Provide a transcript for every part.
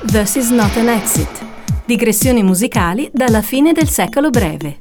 This is not an exit. Digressioni musicali dalla fine del secolo breve.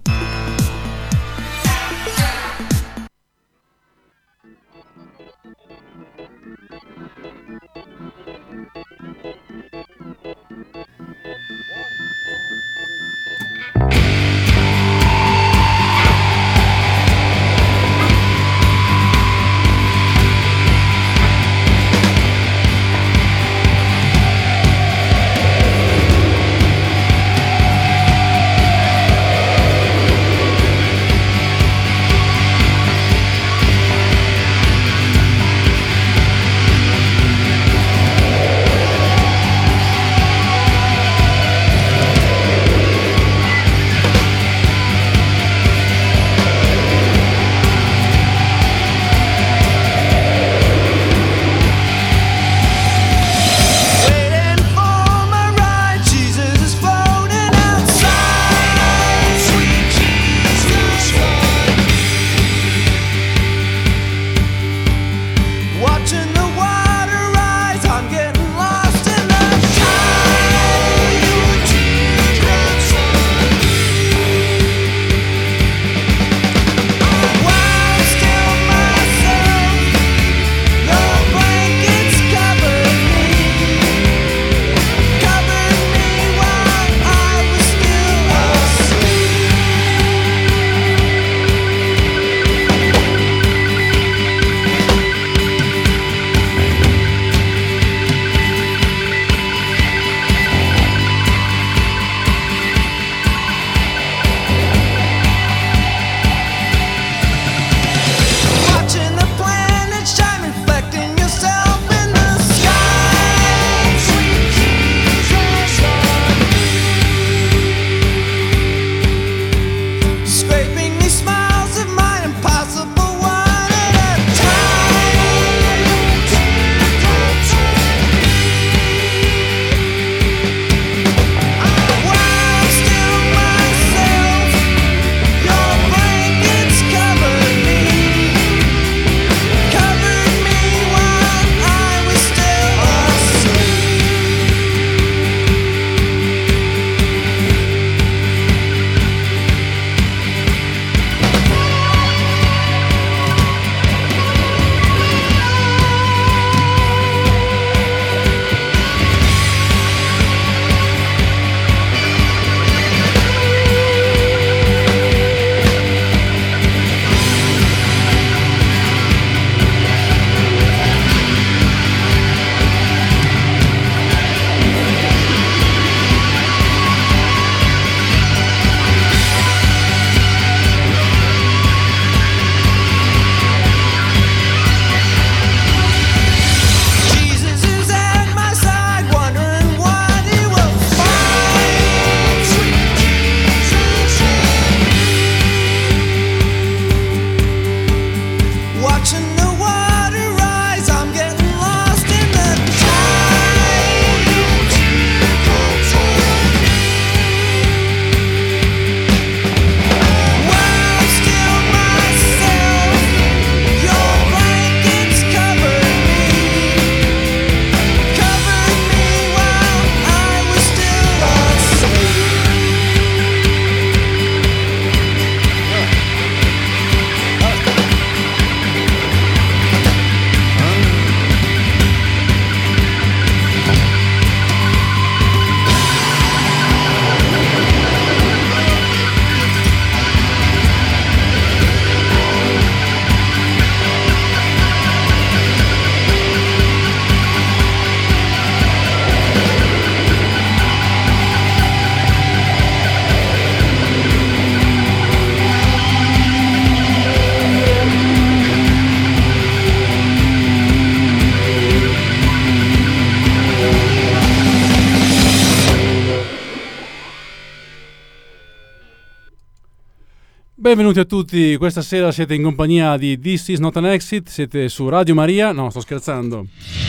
Benvenuti a tutti, questa sera siete in compagnia di This is not an exit, siete su Radio Maria, no sto scherzando,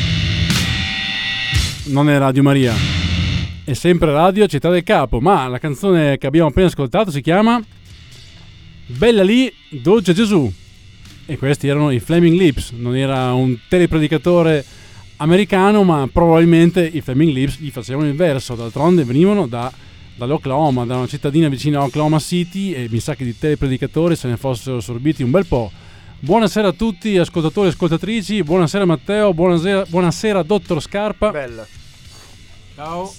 non è Radio Maria, è sempre Radio Città del Capo, ma la canzone che abbiamo appena ascoltato si chiama Bella lì, dolce Gesù, e questi erano i Flaming Lips, non era un telepredicatore americano, ma probabilmente i Flaming Lips gli facevano il verso. D'altronde venivano dall'Oklahoma, da una cittadina vicina a Oklahoma City, e mi sa che di telepredicatori se ne fossero sorbiti un bel po'. Buonasera a tutti ascoltatori e ascoltatrici, buonasera Matteo, buonasera dottor Scarpa. Bella. Ciao.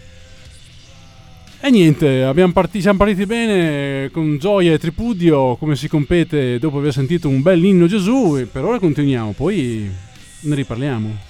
E niente, siamo partiti bene, con gioia e tripudio, come si compete dopo aver sentito un bel inno Gesù, e per ora continuiamo, poi ne riparliamo.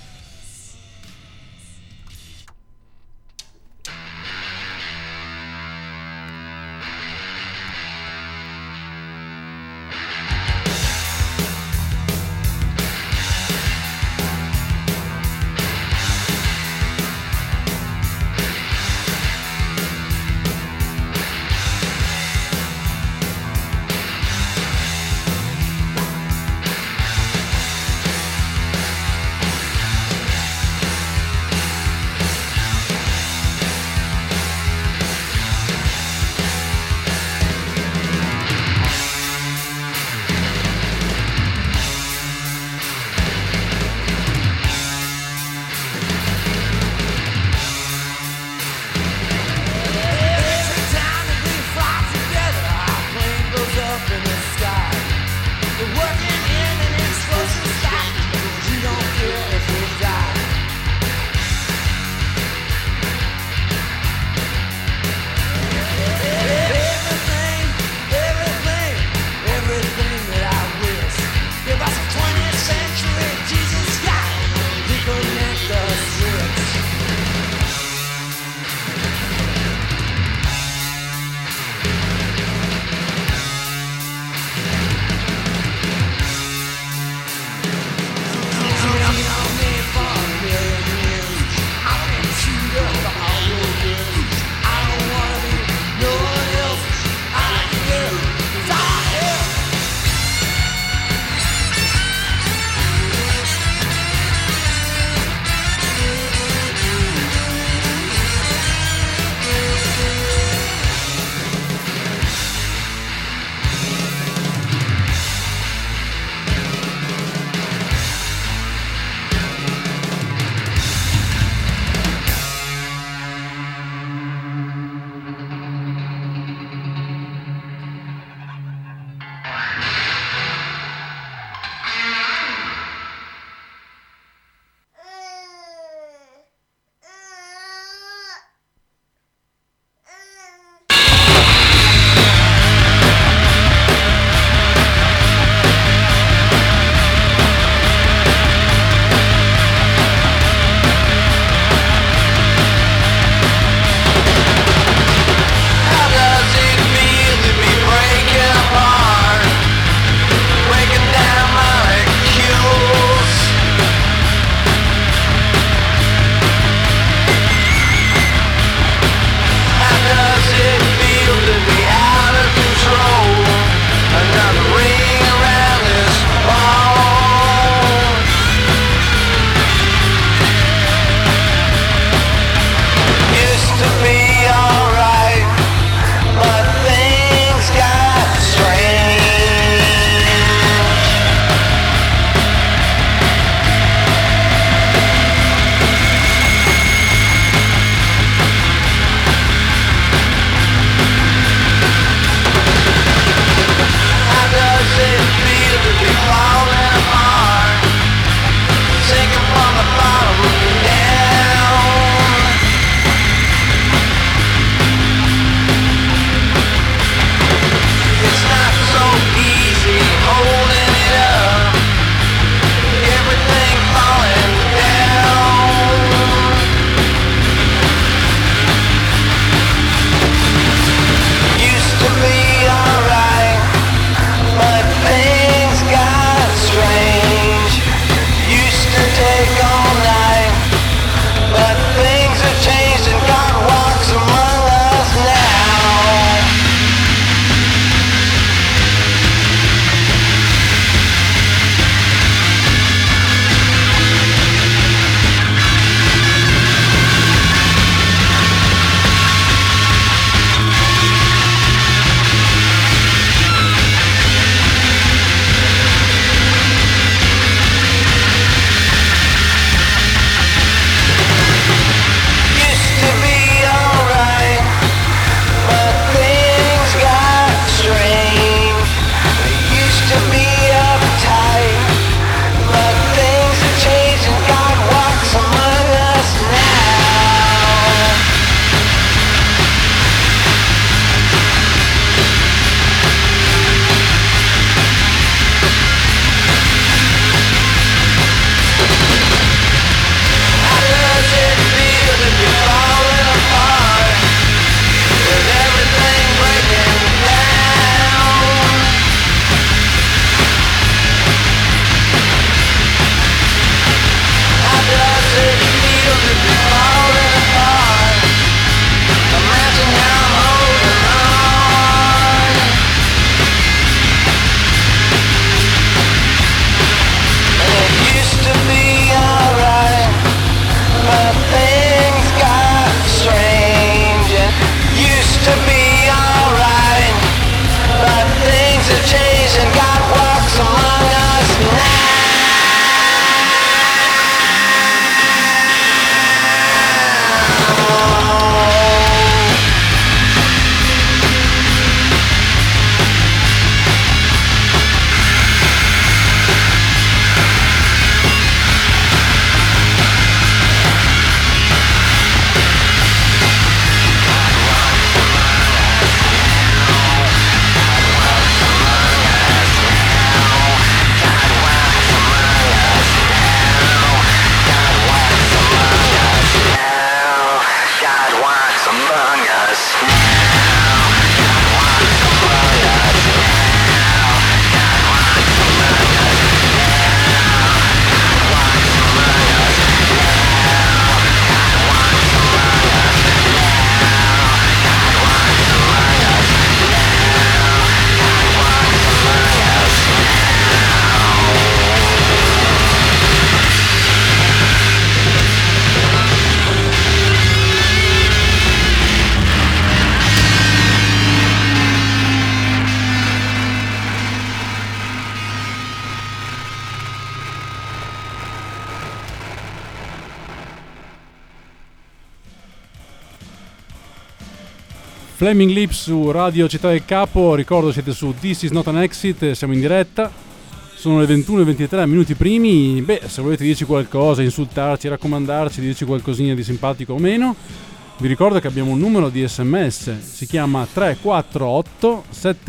Flaming Lips su Radio Città del Capo, ricordo siete su This Is Not An Exit, siamo in diretta, sono le 21:23 minuti primi. Se volete dirci qualcosa, insultarci, raccomandarci, dirci qualcosina di simpatico o meno, vi ricordo che abbiamo un numero di SMS, si chiama 348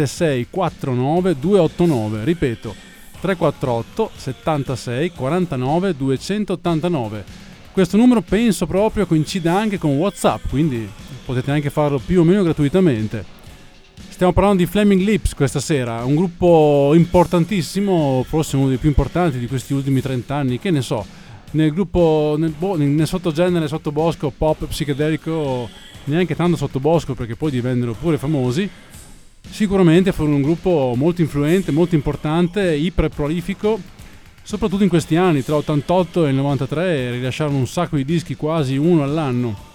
7649 289, ripeto 348 76 49 289. Questo numero penso proprio coincida anche con WhatsApp, quindi potete anche farlo più o meno gratuitamente. Stiamo parlando di Flaming Lips questa sera, un gruppo importantissimo, forse uno dei più importanti di questi ultimi 30 anni, che ne so, nel gruppo, nel sottogenere sottobosco pop psichedelico, neanche tanto sottobosco perché poi divennero pure famosi. Sicuramente furono un gruppo molto influente, molto importante, iper prolifico, soprattutto in questi anni, tra l'88 e il 93 rilasciarono un sacco di dischi, quasi uno all'anno,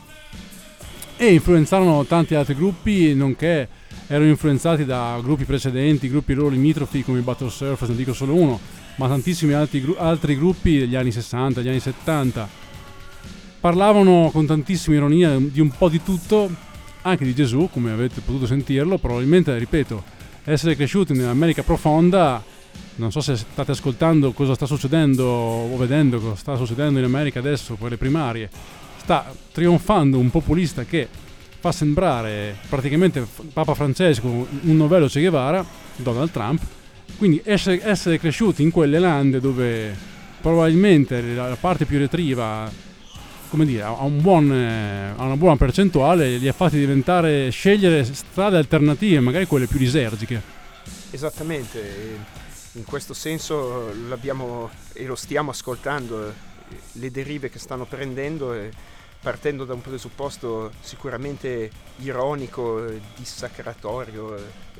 e influenzarono tanti altri gruppi, nonché erano influenzati da gruppi precedenti, gruppi loro limitrofi come i Battle Surfers, ne dico solo uno, ma tantissimi altri gruppi degli anni 60, degli anni 70. Parlavano con tantissima ironia di un po' di tutto, anche di Gesù, come avete potuto sentirlo. Probabilmente, ripeto, essere cresciuti nell'America profonda, non so se state ascoltando cosa sta succedendo o vedendo cosa sta succedendo in America adesso per le primarie. Sta trionfando un populista che fa sembrare praticamente Papa Francesco un novello Che Guevara, Donald Trump. Quindi essere cresciuti in quelle lande dove probabilmente la parte più retriva, come dire, ha una buona percentuale, li ha fatti scegliere strade alternative, magari quelle più lisergiche. Esattamente, in questo senso l'abbiamo e lo stiamo ascoltando, le derive che stanno prendendo, partendo da un presupposto sicuramente ironico, dissacratorio.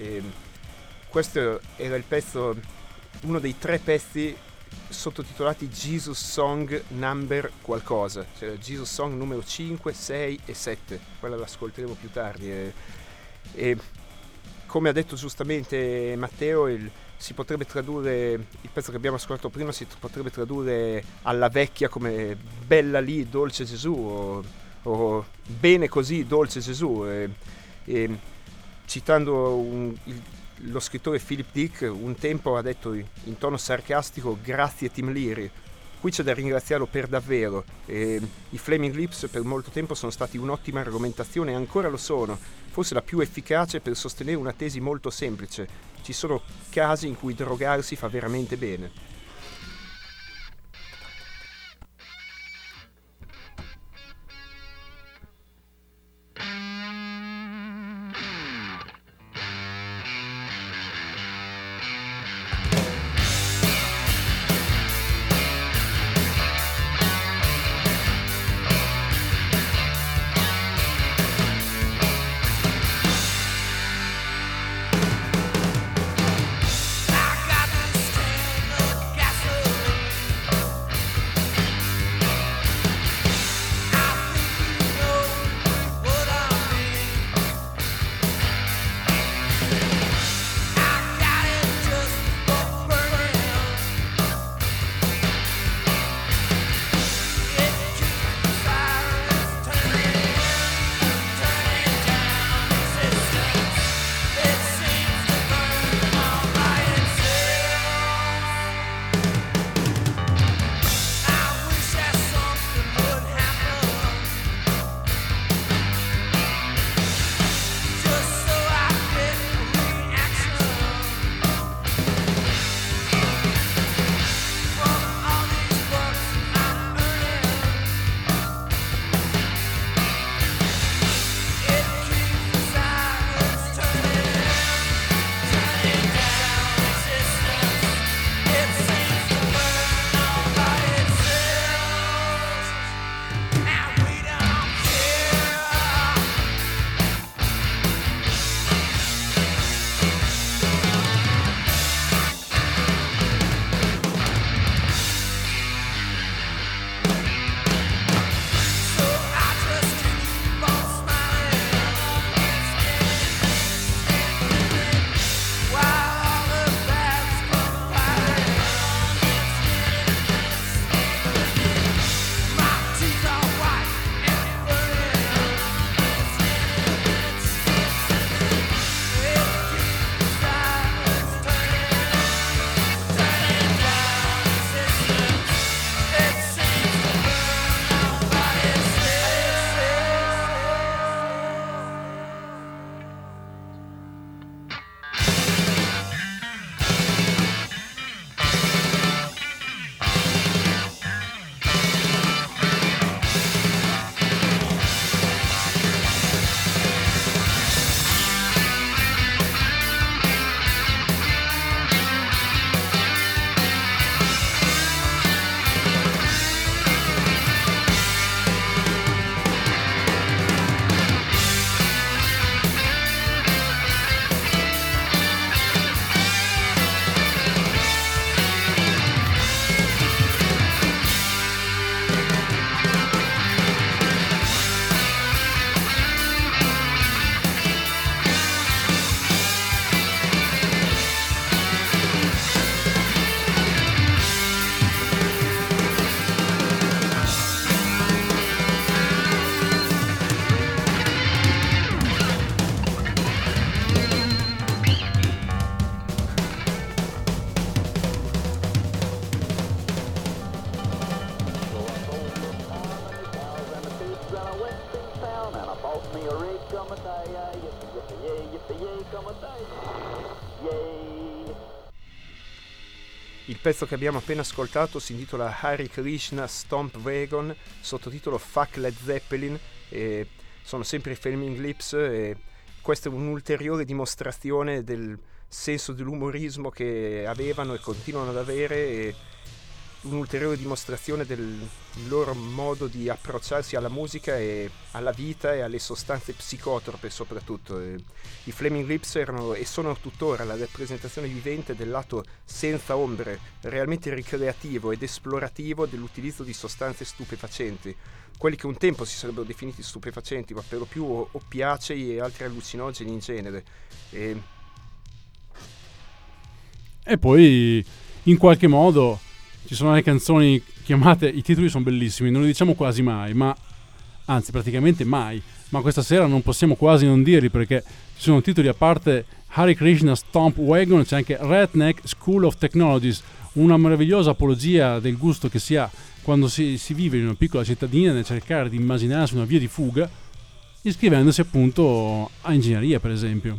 Questo era il pezzo, uno dei 3 pezzi sottotitolati Jesus Song Number qualcosa, cioè Jesus Song numero 5, 6 e 7, quella l'ascolteremo più tardi. E come ha detto giustamente Matteo, si potrebbe tradurre, il pezzo che abbiamo ascoltato prima si potrebbe tradurre alla vecchia come bella lì, dolce Gesù, o bene così, dolce Gesù. E citando lo scrittore Philip Dick, un tempo ha detto in tono sarcastico: grazie Tim Leary. Qui c'è da ringraziarlo per davvero. I Flaming Lips per molto tempo sono stati un'ottima argomentazione e ancora lo sono, forse la più efficace per sostenere una tesi molto semplice: ci sono casi in cui drogarsi fa veramente bene. I got the strength of Il pezzo che abbiamo appena ascoltato si intitola Hare Krishna Stomp Wagon, sottotitolo Fuck Led Zeppelin, e sono sempre i Flaming Lips, e questa è un'ulteriore dimostrazione del senso dell'umorismo che avevano e continuano ad avere, e un'ulteriore dimostrazione del loro modo di approcciarsi alla musica e alla vita e alle sostanze psicotrope soprattutto. I Flaming Lips erano e sono tuttora la rappresentazione vivente del lato senza ombre, realmente ricreativo ed esplorativo dell'utilizzo di sostanze stupefacenti, quelli che un tempo si sarebbero definiti stupefacenti, ma per lo più oppiacei e altri allucinogeni in genere. E poi in qualche modo ci sono le canzoni chiamate, i titoli sono bellissimi, non li diciamo quasi mai, ma anzi praticamente mai, ma questa sera non possiamo quasi non dirli, perché ci sono titoli, a parte Hare Krishna Stomp Wagon, c'è anche Redneck School of Technologies, una meravigliosa apologia del gusto che si ha quando si vive in una piccola cittadina nel cercare di immaginarsi una via di fuga, iscrivendosi appunto a ingegneria, per esempio.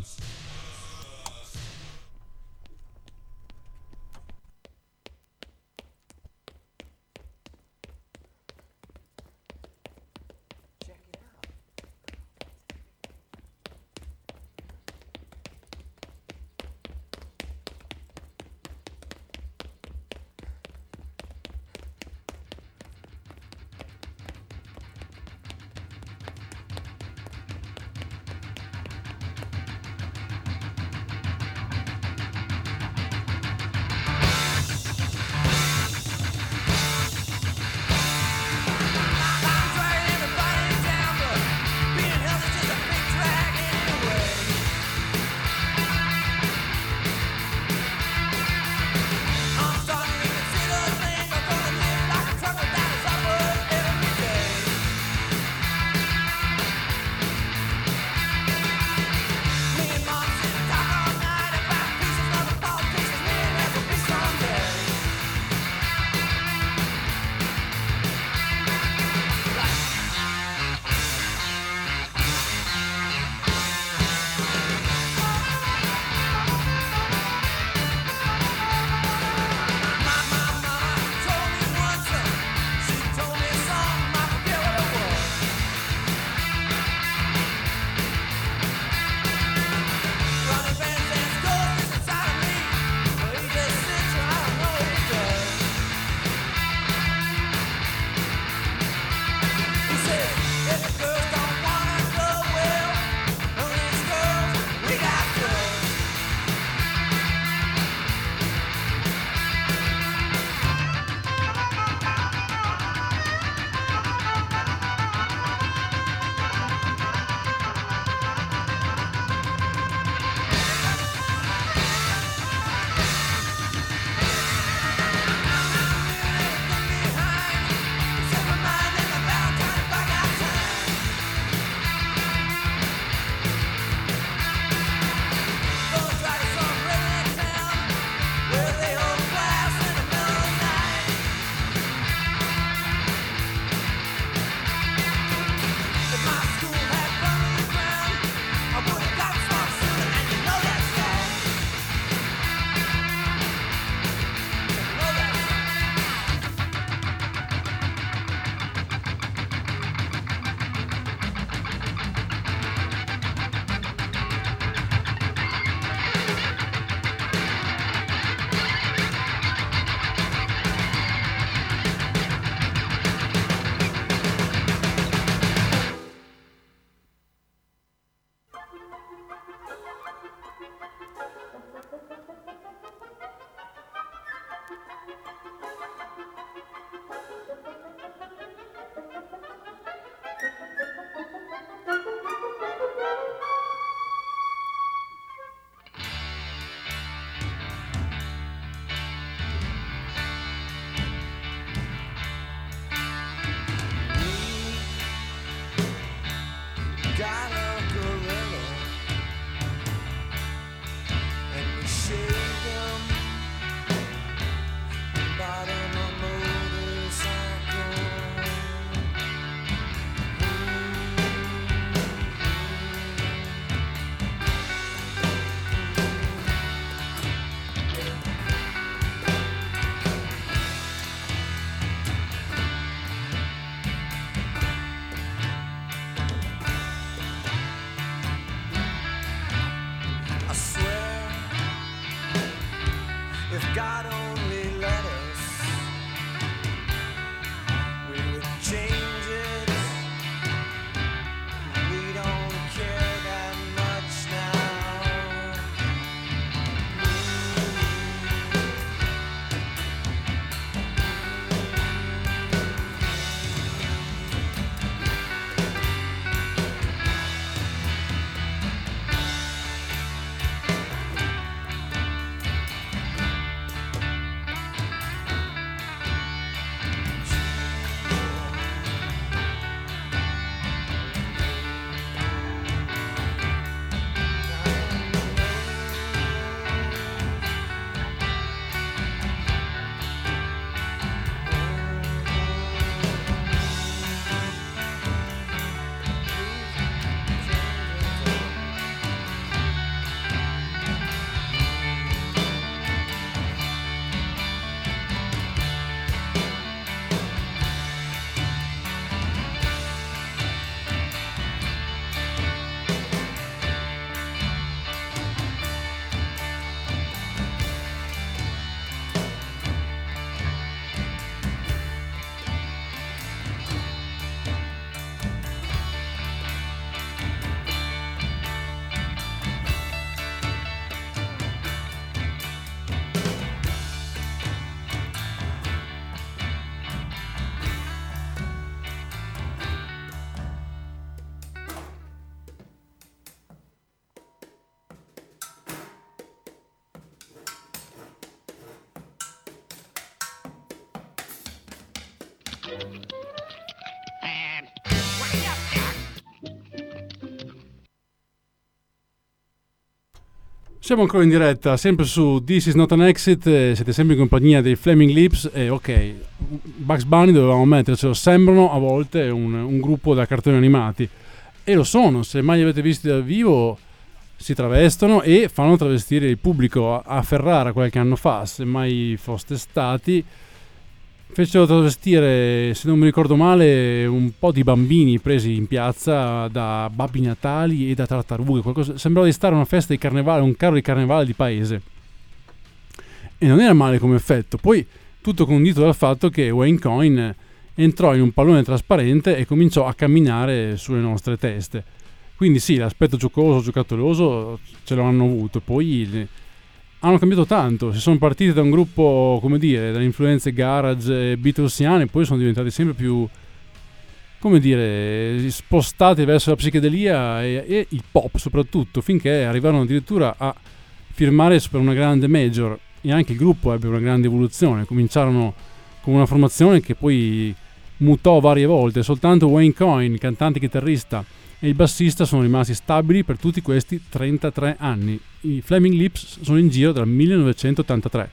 Siamo ancora in diretta, sempre su This Is Not an Exit, siete sempre in compagnia dei Flaming Lips e ok, Bugs Bunny dovevamo mettercelo, sembrano a volte un gruppo da cartoni animati e lo sono, se mai li avete visti dal vivo si travestono e fanno travestire il pubblico. A Ferrara qualche anno fa, se mai foste stati, fecero travestire, se non mi ricordo male, un po' di bambini presi in piazza da Babbi Natali e da tartarughe, qualcosa. Sembrava di stare a una festa di carnevale, un carro di carnevale di paese. E non era male come effetto. Poi tutto condito dal fatto che Wayne Coyne entrò in un pallone trasparente e cominciò a camminare sulle nostre teste. Quindi sì, l'aspetto giocoso, giocattoloso ce lo hanno avuto. Poi hanno cambiato tanto, si sono partiti da un gruppo, come dire, dalle influenze garage e beatlesiane, poi sono diventati sempre più, come dire, spostati verso la psichedelia e il pop soprattutto, finché arrivarono addirittura a firmare per una grande major e anche il gruppo ebbe una grande evoluzione. Cominciarono con una formazione che poi mutò varie volte, soltanto Wayne Coyne, cantante e chitarrista, e il bassista sono rimasti stabili per tutti questi 33 anni. I Flaming Lips sono in giro dal 1983.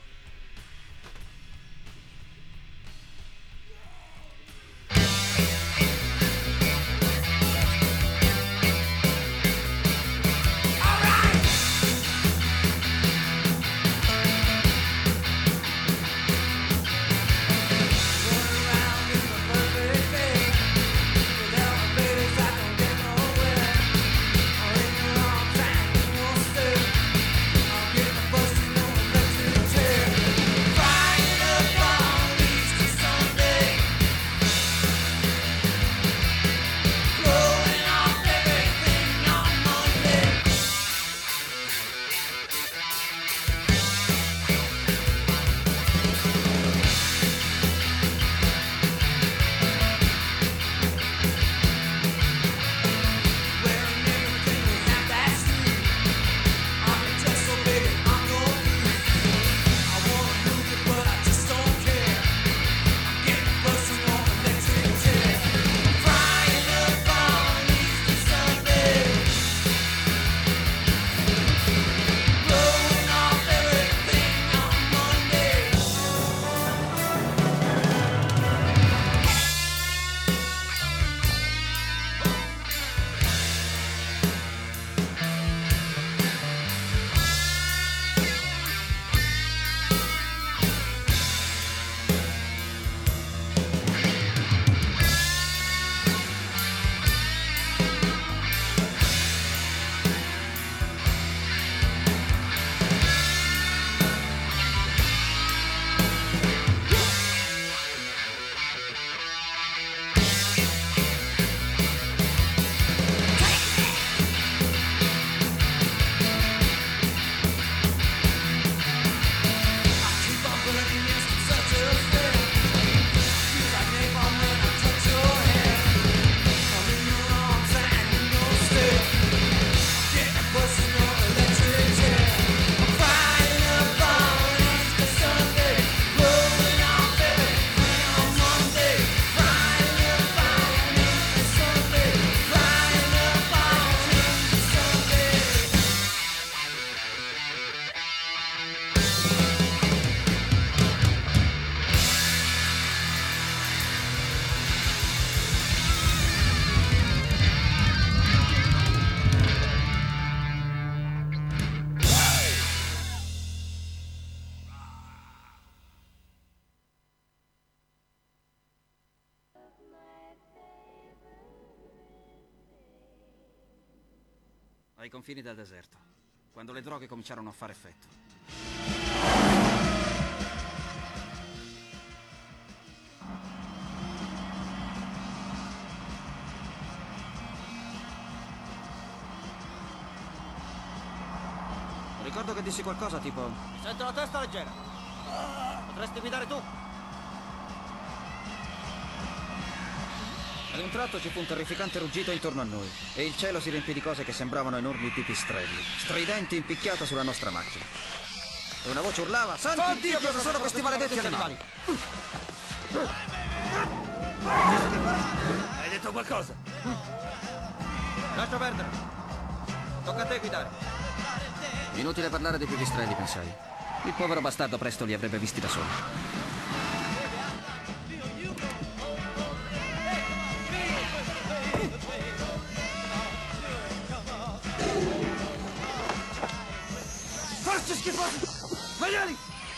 Ai confini del deserto, quando le droghe cominciarono a fare effetto. Ricordo che dissi qualcosa tipo: mi sento la testa leggera. Potresti guidare tu? Ad un tratto ci fu un terrificante ruggito intorno a noi e il cielo si riempì di cose che sembravano enormi pipistrelli, stridenti in picchiata sulla nostra macchina. E una voce urlava: santo Dio, cosa sono questi maledetti animali? successo qualcosa? Lascia perdere. Tocca a te guidare. Inutile parlare dei pipistrelli, pensai. Il povero bastardo presto li avrebbe visti da solo. Forse schifosi! Maiali!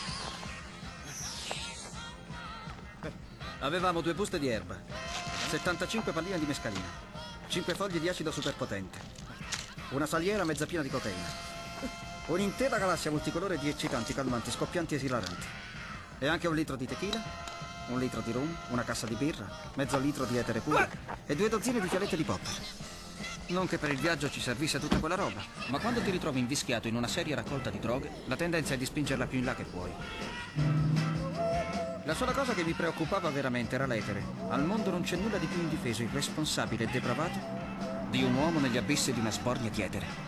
Avevamo 2 buste di erba, 75 palline di mescalina, 5 fogli di acido superpotente, una saliera mezza piena di cocaina, un'intera galassia multicolore di eccitanti, calmanti, scoppianti e esilaranti, e anche 1 litro di tequila, 1 litro di rum, una cassa di birra, mezzo litro di etere puro e 2 dozzine di fialette di popper. Non che per il viaggio ci servisse tutta quella roba, ma quando ti ritrovi invischiato in una seria raccolta di droghe, la tendenza è di spingerla più in là che puoi. La sola cosa che mi preoccupava veramente era l'etere. Al mondo non c'è nulla di più indifeso, irresponsabile e depravato di un uomo negli abissi di una sbornia di etere.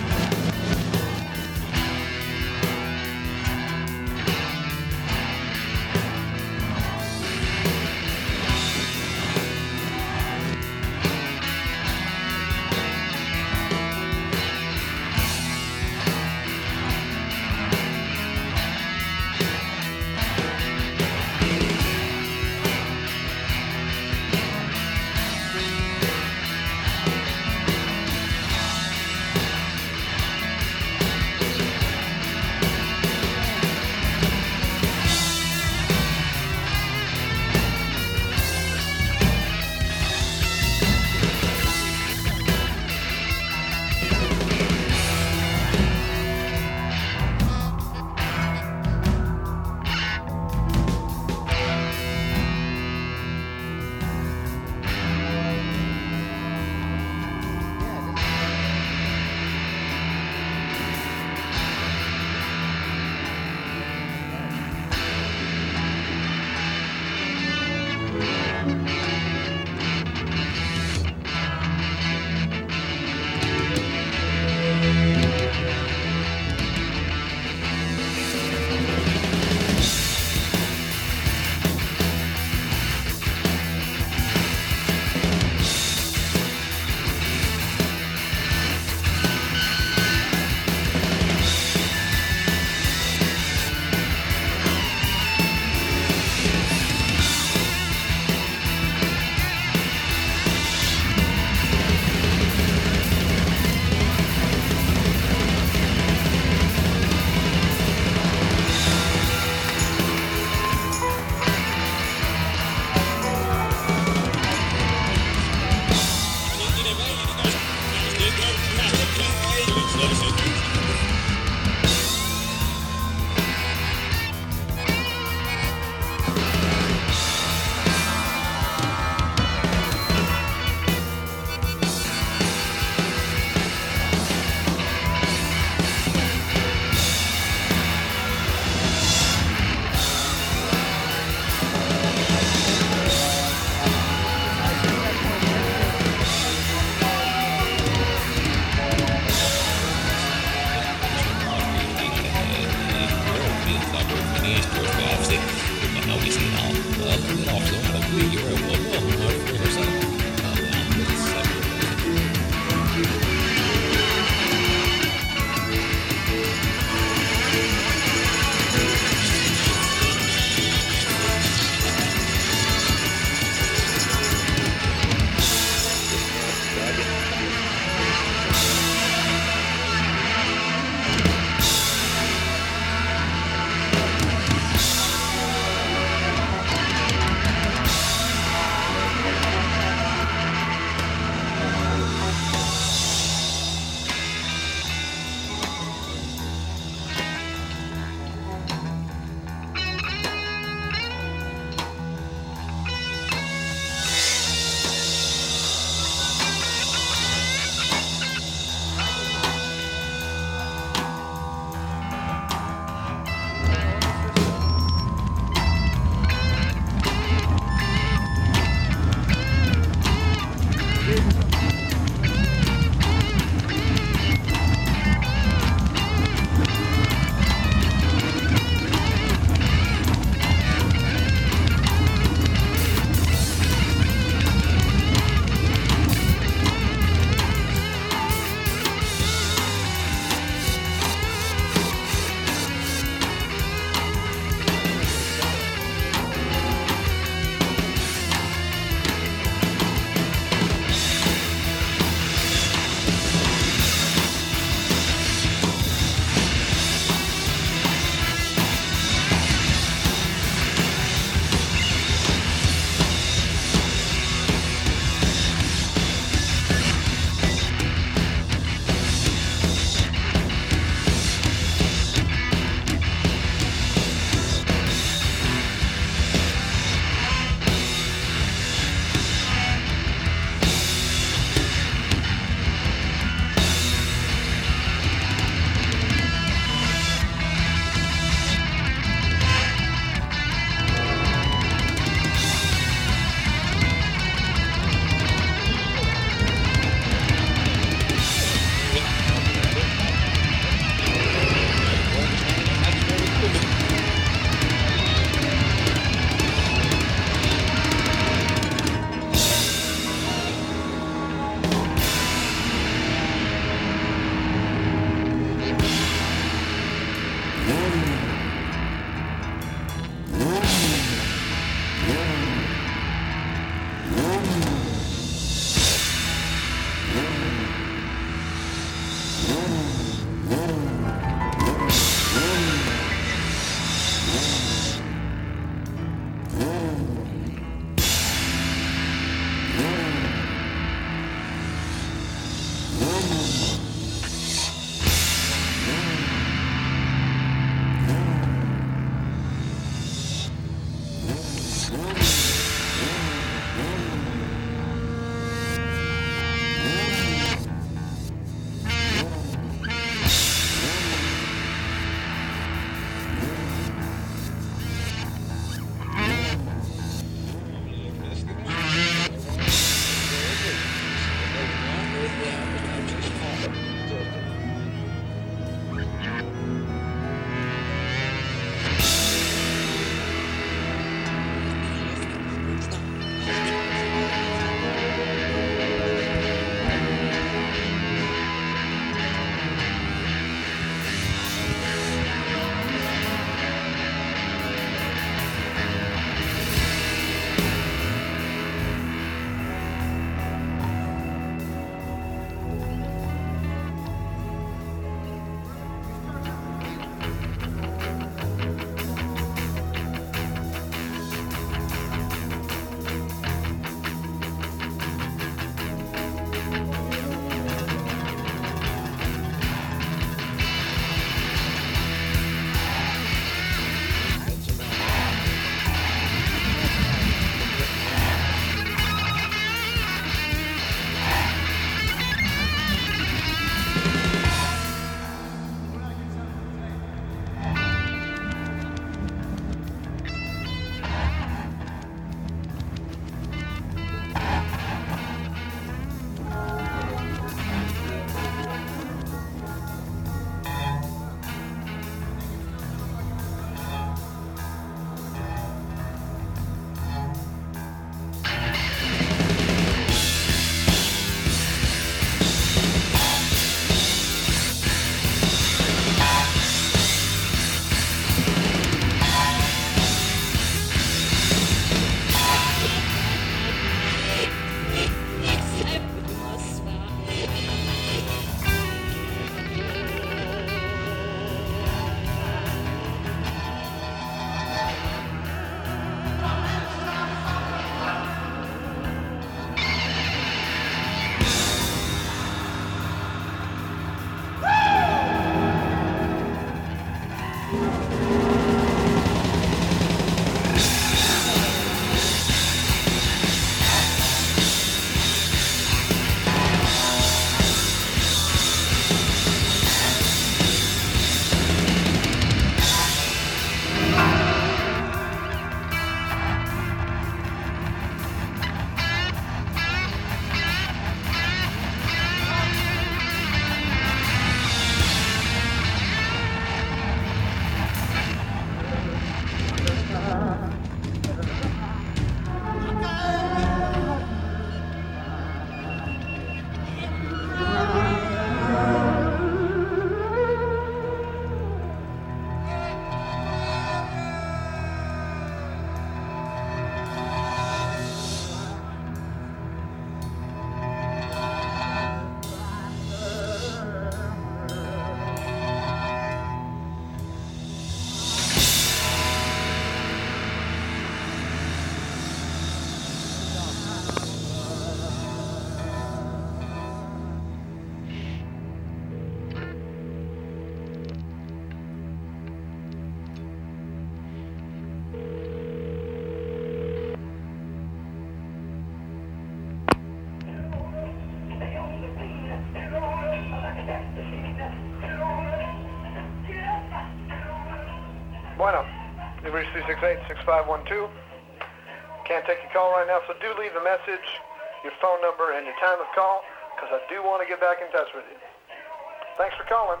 Bueno, you've reached 368-6512. Can't take your call right now, so do leave a message, your phone number, and your time of call, because I do want to get back in touch with you. Thanks for calling.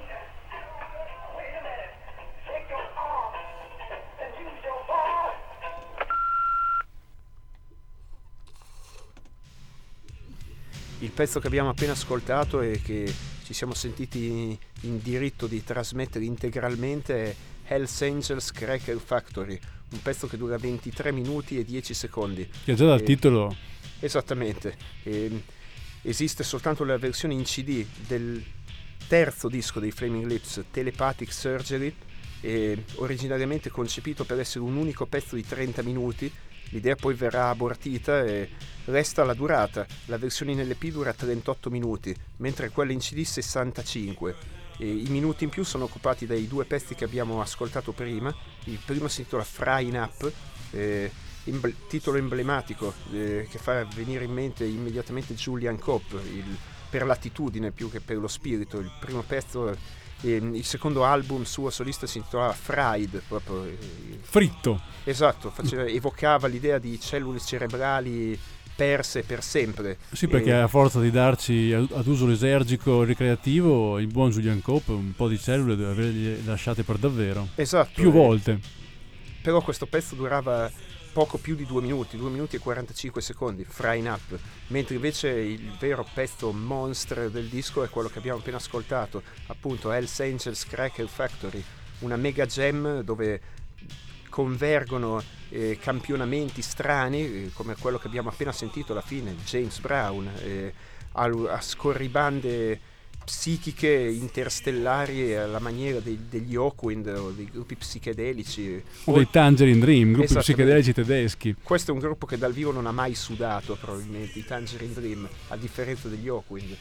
Il pezzo che abbiamo appena ascoltato e che ci siamo sentiti in diritto di trasmettere integralmente è Hell's Angels Cracker Factory, un pezzo che dura 23 minuti e 10 secondi. Che già dal titolo... Esattamente. Esiste soltanto la versione in CD del terzo disco dei Flaming Lips, Telepathic Surgery, originariamente concepito per essere un unico pezzo di 30 minuti. L'idea poi verrà abortita e resta la durata. La versione in LP dura 38 minuti, mentre quella in CD 65. I minuti in più sono occupati dai due pezzi che abbiamo ascoltato prima. Il primo si intitola Frying Up, titolo emblematico che fa venire in mente immediatamente Julian Cope, per l'attitudine più che per lo spirito. Il primo pezzo... il secondo album suo solista si intitolava Fried, proprio fritto. Esatto, evocava l'idea di cellule cerebrali perse per sempre. Sì, perché a forza di darci ad uso lisergico e ricreativo, il buon Julian Cope un po' di cellule deve averle lasciate per davvero. Esatto. Più volte. Però questo pezzo durava poco più di 2 minuti e 45 secondi, Frying Up, mentre invece il vero pezzo monster del disco è quello che abbiamo appena ascoltato, appunto Hell's Angels Cracker Factory, una mega jam dove convergono campionamenti strani, come quello che abbiamo appena sentito alla fine, James Brown, a scorribande psichiche interstellari alla maniera degli Hawkwind o dei gruppi psichedelici o dei Tangerine Dream, gruppi psichedelici tedeschi. Questo è un gruppo che dal vivo non ha mai sudato, probabilmente, i Tangerine Dream, a differenza degli Hawkwind.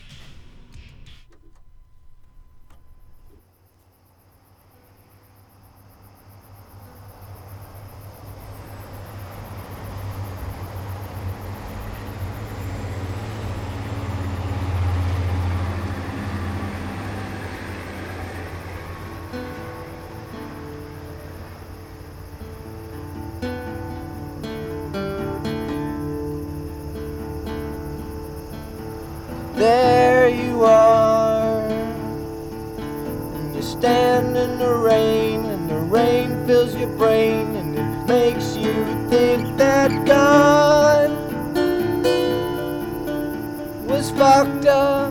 There you are, and you stand in the rain, and the rain fills your brain, and it makes you think that God was fucked up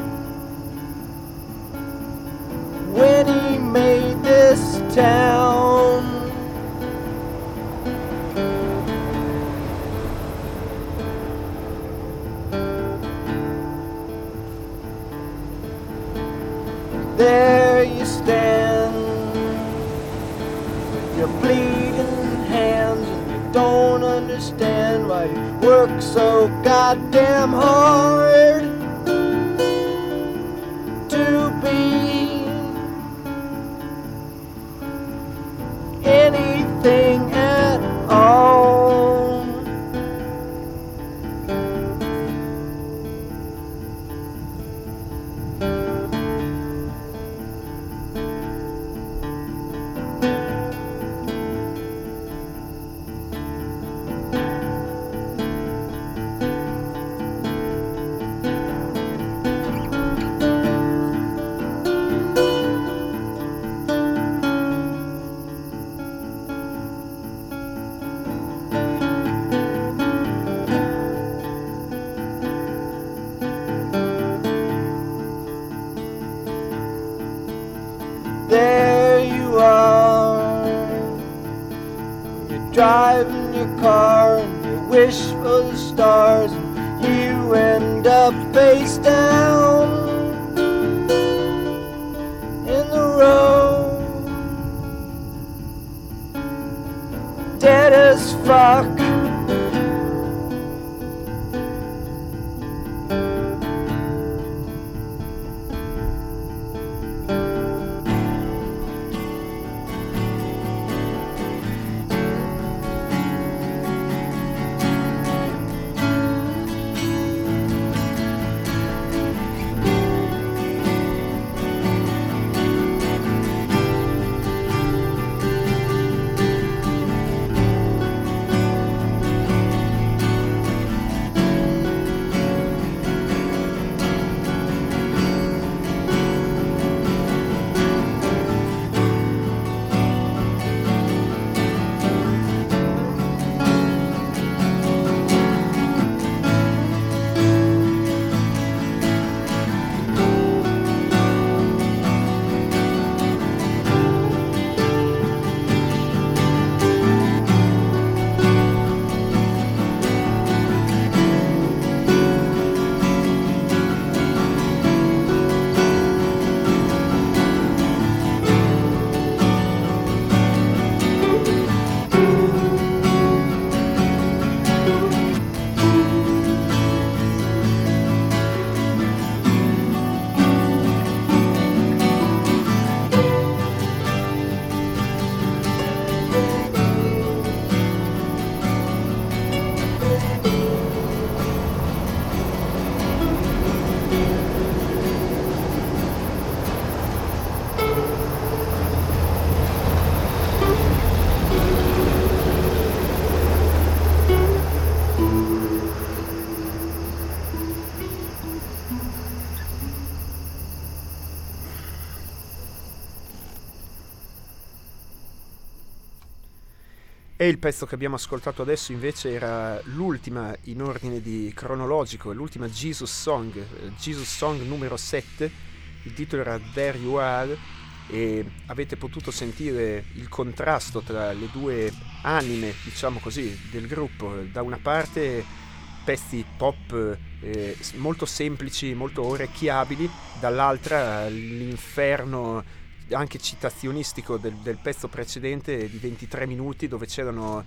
when he made this town. There you stand with your bleeding hands, and you don't understand why you work so goddamn hard to be anything at all. There you are, you're driving your car and you wish for the stars, and you end up face down in the road, dead as fuck. E il pezzo che abbiamo ascoltato adesso invece era l'ultima in ordine di cronologico, l'ultima Jesus Song numero 7, il titolo era There You Are, e avete potuto sentire il contrasto tra le due anime, diciamo così, del gruppo. Da una parte pezzi pop molto semplici, molto orecchiabili, dall'altra l'inferno anche citazionistico del pezzo precedente di 23 minuti, dove c'erano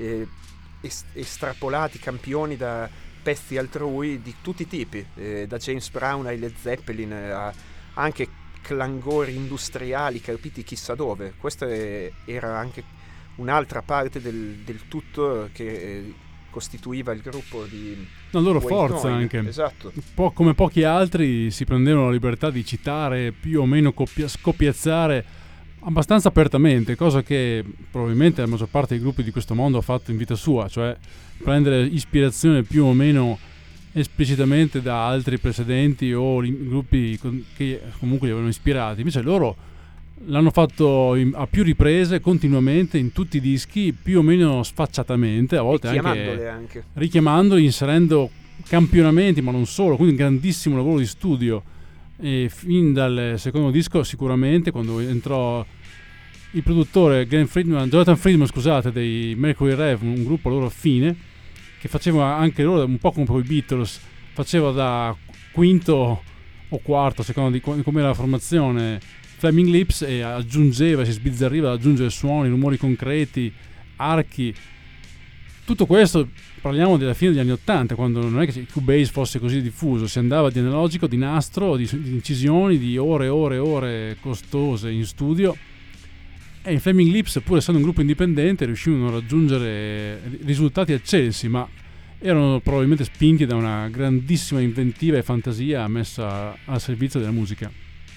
estrapolati campioni da pezzi altrui di tutti i tipi, da James Brown ai Led Zeppelin, a anche clangori industriali capiti chissà dove. Questa era anche un'altra parte del tutto che costituiva il gruppo di la loro Wayne forza Coyne. anche. Esatto. Come pochi altri si prendevano la libertà di citare, più o meno scoppiazzare abbastanza apertamente, cosa che probabilmente la maggior parte dei gruppi di questo mondo ha fatto in vita sua, cioè prendere ispirazione più o meno esplicitamente da altri precedenti o gruppi che comunque li avevano ispirati. Invece loro l'hanno fatto a più riprese, continuamente, in tutti i dischi, più o meno sfacciatamente, a volte anche richiamandoli, inserendo campionamenti, ma non solo, quindi un grandissimo lavoro di studio. E fin dal secondo disco, sicuramente, quando entrò il produttore Jonathan Friedman, scusate, dei Mercury Rev, un gruppo loro affine, che faceva anche loro un po' come i Beatles, faceva da quinto o quarto, a seconda di come era la formazione, Flaming Lips, e aggiungeva, si sbizzarriva ad aggiungere suoni, rumori concreti, archi. Tutto questo parliamo della fine degli anni 80, quando non è che il Cubase fosse così diffuso, si andava di analogico, di nastro, di incisioni, di ore costose in studio, e i Flaming Lips, pur essendo un gruppo indipendente, riuscivano a raggiungere risultati eccelsi, ma erano probabilmente spinti da una grandissima inventiva e fantasia messa al servizio della musica.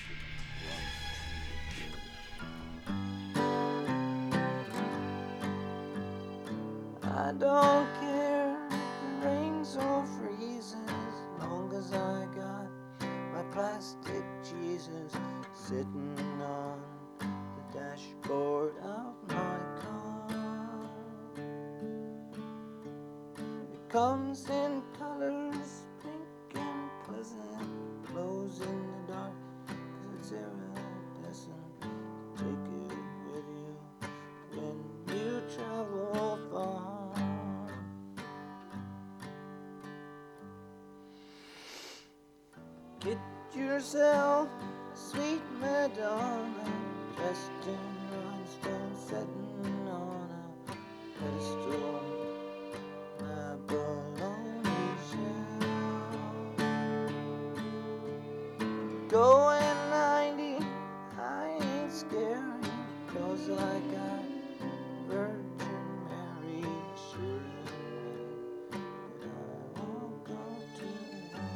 I don't care if it rains or freezes, as long as I got my plastic Jesus sitting on the dashboard of my car. It comes in colors, pink and pleasant, glows in the dark, 'cause it's iridescent. Take it with you when you travel far. Get yourself a sweet Madonna, dressed in rhinestones, sitting on a pedestal, my bologna shell. Going 90, I ain't scared, 'cause I got Virgin Mary assuring me that I won't go too long.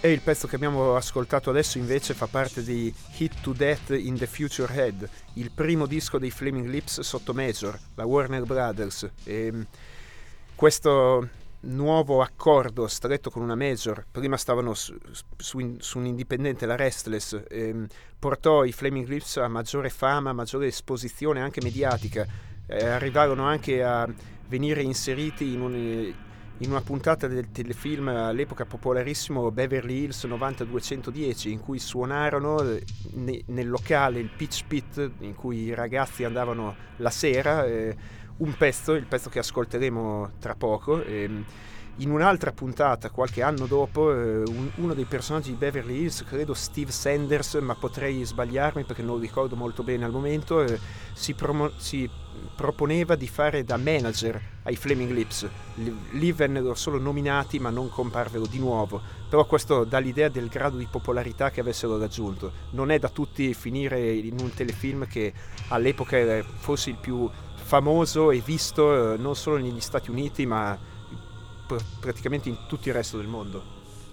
E il pezzo che abbiamo ascoltato adesso invece fa parte di Hit to Death in the Future Head, il primo disco dei Flaming Lips sotto Major, la Warner Brothers. E questo nuovo accordo stretto con una major, prima stavano su un indipendente, la Restless, portò i Flaming Lips a maggiore fama, maggiore esposizione anche mediatica, arrivarono anche a venire inseriti in una puntata del telefilm all'epoca popolarissimo Beverly Hills 90210, in cui suonarono nel locale, il Pitch Pit, in cui i ragazzi andavano la sera, il pezzo che ascolteremo tra poco. In un'altra puntata, qualche anno dopo, uno dei personaggi di Beverly Hills, credo Steve Sanders, ma potrei sbagliarmi perché non lo ricordo molto bene al momento, si proponeva di fare da manager ai Flaming Lips. Lì vennero solo nominati ma non comparvero di nuovo, però questo dà l'idea del grado di popolarità che avessero raggiunto. Non è da tutti finire in un telefilm che all'epoca era forse il più famoso e visto non solo negli Stati Uniti ma praticamente in tutto il resto del mondo.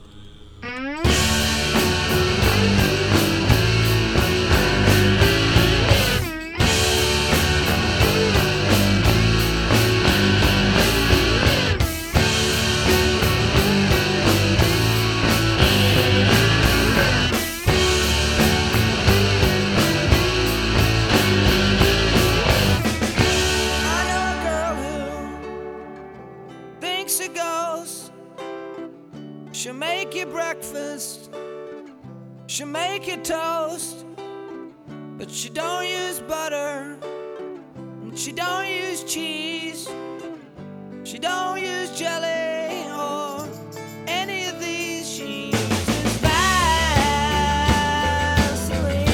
She'll make you breakfast, she'll make you toast, but she don't use butter, and she don't use cheese, she don't use jelly or any of these. She uses Vaseline,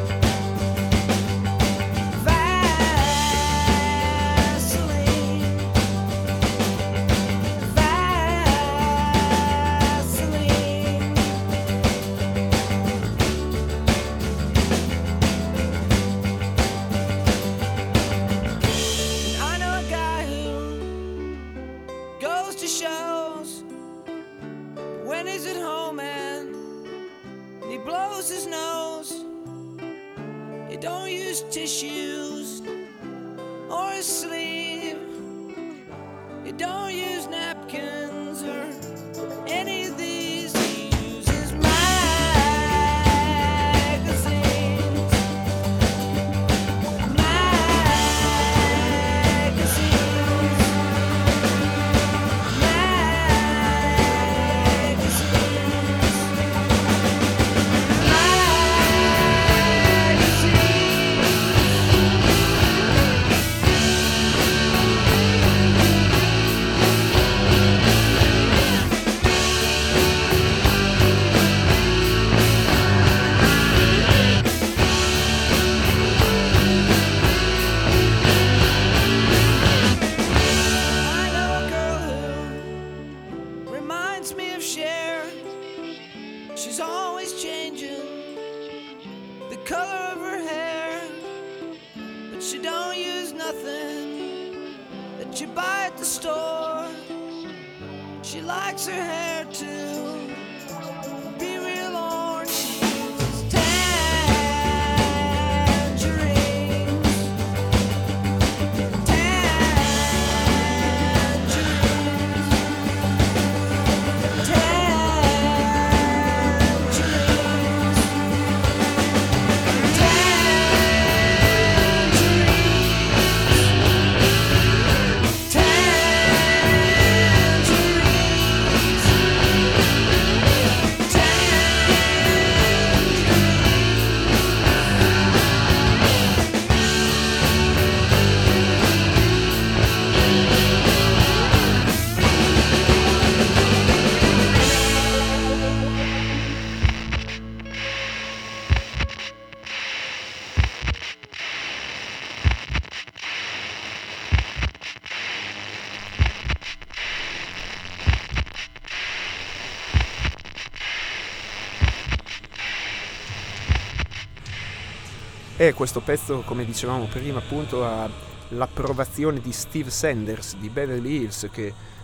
his nose, he don't use tissues or his sleeve, he don't use napkins or any of these. He uses magazines, E questo pezzo, come dicevamo prima, appunto ha l'approvazione di Steve Sanders di Beverly Hills, che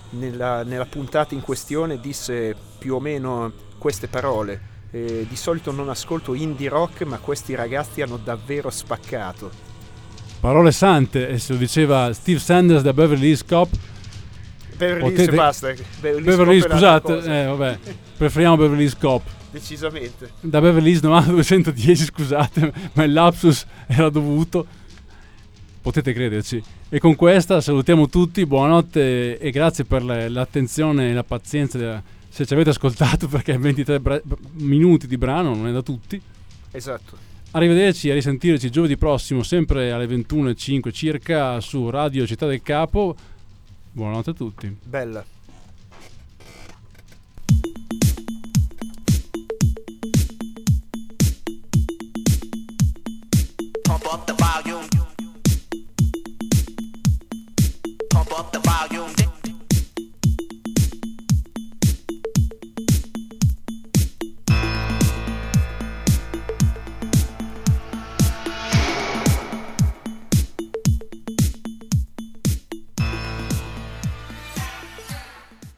nella puntata in questione disse più o meno queste parole: di solito non ascolto indie rock, ma questi ragazzi hanno davvero spaccato. Parole sante, e se lo diceva Steve Sanders da Beverly Hills Cop. Beverly Hills basta. Beverly Hills, scusate, vabbè, preferiamo Beverly Hills Cop. Decisamente. Da Beverly Hills 90210, scusate, ma il lapsus era dovuto. Potete crederci. E con questa salutiamo tutti, buonanotte e grazie per l'attenzione e la pazienza se ci avete ascoltato, perché 23 minuti di brano non è da tutti. Esatto. Arrivederci e a risentirci giovedì prossimo, sempre alle 21:05 circa su Radio Città del Capo. Buonanotte a tutti. Bella.